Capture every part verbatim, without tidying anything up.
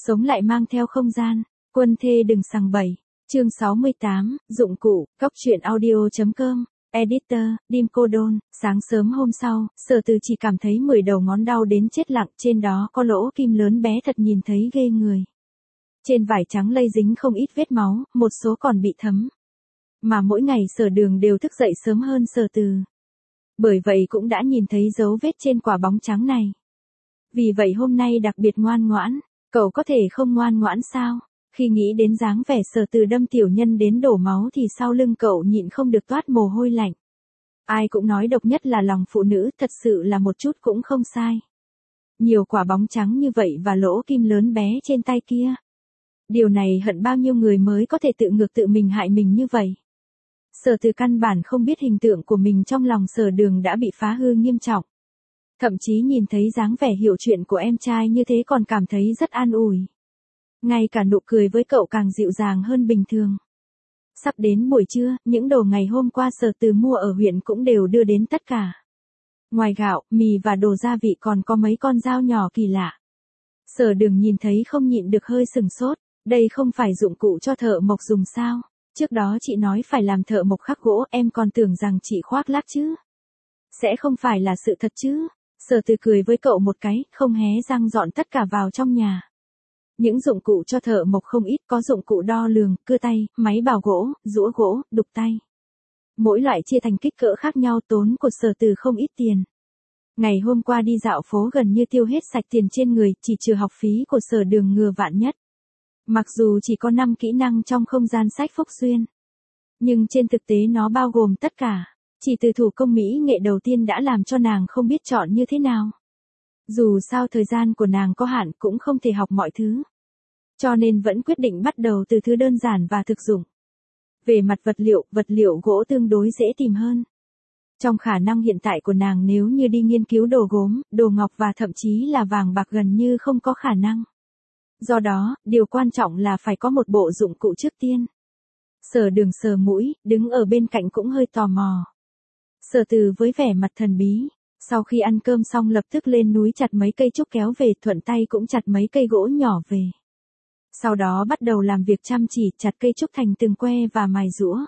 Sống lại mang theo không gian, quân thê đừng sằng bậy. Chương sáu mươi tám, dụng cụ, cóc truyện audio.com, editor, Dim Cô Đôn. Sáng sớm hôm sau, Sở Từ chỉ cảm thấy mười đầu ngón đau đến chết lặng, trên đó có lỗ kim lớn bé thật nhìn thấy ghê người. Trên vải trắng lây dính không ít vết máu, một số còn bị thấm. Mà mỗi ngày Sở Đường đều thức dậy sớm hơn Sở Từ. Bởi vậy cũng đã nhìn thấy dấu vết trên quả bóng trắng này. Vì vậy hôm nay đặc biệt ngoan ngoãn, cậu có thể không ngoan ngoãn sao? Khi nghĩ đến dáng vẻ Sở Từ đâm tiểu nhân đến đổ máu thì sau lưng cậu nhịn không được toát mồ hôi lạnh. Ai cũng nói độc nhất là lòng phụ nữ, thật sự là một chút cũng không sai. Nhiều quả bóng trắng như vậy và lỗ kim lớn bé trên tay kia. Điều này hận bao nhiêu người mới có thể tự ngược tự mình hại mình như vậy. Sở Từ căn bản không biết hình tượng của mình trong lòng Sở Đường đã bị phá hư nghiêm trọng. Thậm chí nhìn thấy dáng vẻ hiểu chuyện của em trai như thế còn cảm thấy rất an ủi. Ngay cả nụ cười với cậu càng dịu dàng hơn bình thường. Sắp đến buổi trưa, những đồ ngày hôm qua Sở Từ mua ở huyện cũng đều đưa đến tất cả. Ngoài gạo, mì và đồ gia vị còn có mấy con dao nhỏ kỳ lạ. Sở Đường nhìn thấy không nhịn được hơi sừng sốt, đây không phải dụng cụ cho thợ mộc dùng sao? Trước đó chị nói phải làm thợ mộc khắc gỗ, em còn tưởng rằng chị khoác lác chứ. Sẽ không phải là sự thật chứ? Sở Từ cười với cậu một cái, không hé răng dọn tất cả vào trong nhà. Những dụng cụ cho thợ mộc không ít, có dụng cụ đo lường, cưa tay, máy bào gỗ, giũa gỗ, đục tay. Mỗi loại chia thành kích cỡ khác nhau, tốn của Sở Từ không ít tiền. Ngày hôm qua đi dạo phố gần như tiêu hết sạch tiền trên người, chỉ trừ học phí của Sở Đường ngừa vạn nhất. Mặc dù chỉ có năm kỹ năng trong không gian sách Phúc Duyên, nhưng trên thực tế nó bao gồm tất cả. Chỉ từ thủ công mỹ nghệ đầu tiên đã làm cho nàng không biết chọn như thế nào. Dù sao thời gian của nàng có hạn cũng không thể học mọi thứ. Cho nên vẫn quyết định bắt đầu từ thứ đơn giản và thực dụng. Về mặt vật liệu, vật liệu gỗ tương đối dễ tìm hơn. Trong khả năng hiện tại của nàng nếu như đi nghiên cứu đồ gốm, đồ ngọc và thậm chí là vàng bạc gần như không có khả năng. Do đó, điều quan trọng là phải có một bộ dụng cụ trước tiên. Sở Đường sờ mũi, đứng ở bên cạnh cũng hơi tò mò. Sở Từ với vẻ mặt thần bí, sau khi ăn cơm xong lập tức lên núi chặt mấy cây trúc kéo về, thuận tay cũng chặt mấy cây gỗ nhỏ về. Sau đó bắt đầu làm việc chăm chỉ chặt cây trúc thành từng que và mài giũa.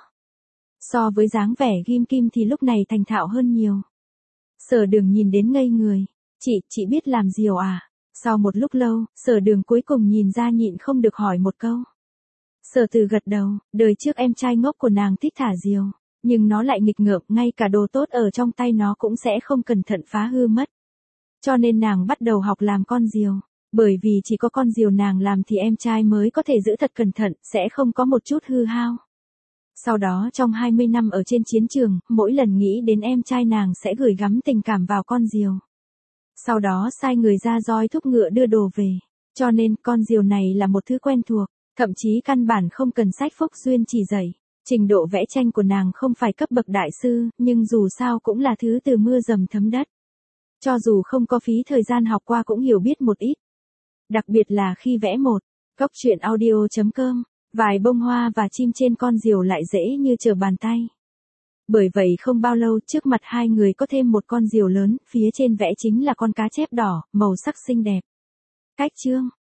So với dáng vẻ ghim kim thì lúc này thành thạo hơn nhiều. Sở Đường nhìn đến ngây người. Chị, chị biết làm diều à? Sau một lúc lâu, Sở Đường cuối cùng nhìn ra nhịn không được hỏi một câu. Sở Từ gật đầu, đời trước em trai ngốc của nàng thích thả diều. Nhưng nó lại nghịch ngợm, ngay cả đồ tốt ở trong tay nó cũng sẽ không cẩn thận phá hư mất. Cho nên nàng bắt đầu học làm con diều. Bởi vì chỉ có con diều nàng làm thì em trai mới có thể giữ thật cẩn thận, sẽ không có một chút hư hao. Sau đó trong hai mươi năm ở trên chiến trường, mỗi lần nghĩ đến em trai nàng sẽ gửi gắm tình cảm vào con diều. Sau đó sai người ra roi thúc ngựa đưa đồ về. Cho nên con diều này là một thứ quen thuộc, thậm chí căn bản không cần sách Phúc Duyên chỉ dạy. Trình độ vẽ tranh của nàng không phải cấp bậc đại sư, nhưng dù sao cũng là thứ từ mưa dầm thấm đất. Cho dù không có phí thời gian học qua cũng hiểu biết một ít. Đặc biệt là khi vẽ một, cóc truyện audio.com, vài bông hoa và chim trên con diều lại dễ như trở bàn tay. Bởi vậy không bao lâu trước mặt hai người có thêm một con diều lớn, phía trên vẽ chính là con cá chép đỏ, màu sắc xinh đẹp. Cách chương